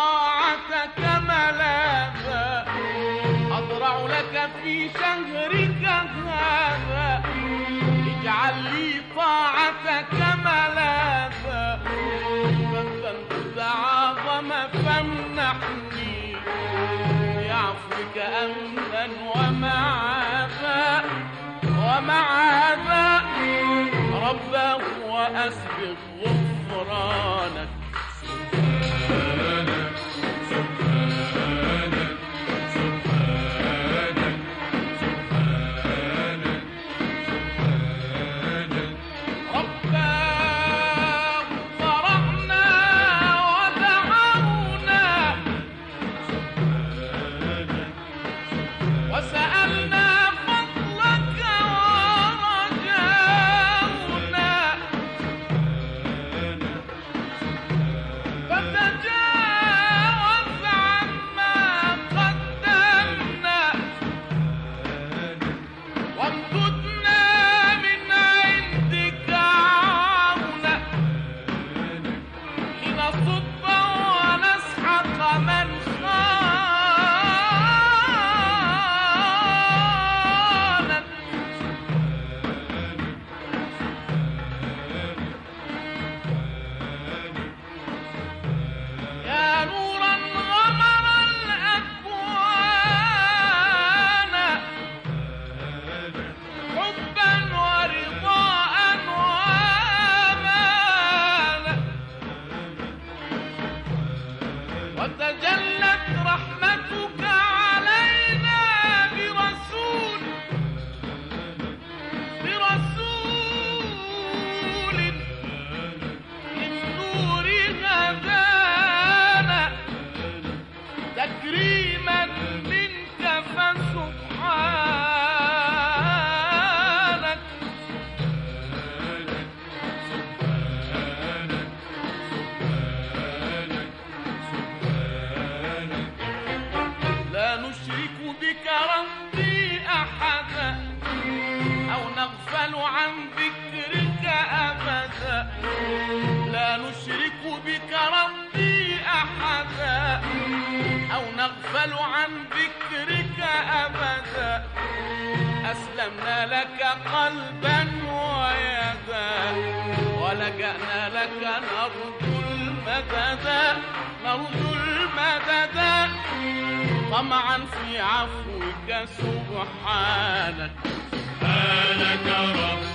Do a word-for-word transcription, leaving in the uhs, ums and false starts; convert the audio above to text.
طاعتك ملاذا، أضرع لك في شهرك هذا، اجعل لي طاعتك ملاذا، فالذنب تعاظم فامنحني بعفوك أمنا ومعافى ومعافى رباه وأسبغ غفرانك. سبحانك سبحانك سبحانك سبحانك سبحانك رباه فرحنا ودعونا وسألنا فضلك ورجاؤنا، فتجاوز عما قدمنا وامددنا من عندك عونا لنصب ونسحق من خانك. يا نورا غمر الأكوان حبا ورضاء وامانا، وتجلت رحمتك علينا برسول برسول للنور هدانا، تكريما منك فسبحانك. لا نشرك بك ربي أحدا أو نغفل عن ذكرك أبدا، لا نشرك بك ربي أحدا أو نغفل عن ذكرك أبدا، أسلمنا لك قلبا ويدا ولجأنا لك نرجو المدد نرجو المدد طمعا في عفوك سبحانك. سبحانك رب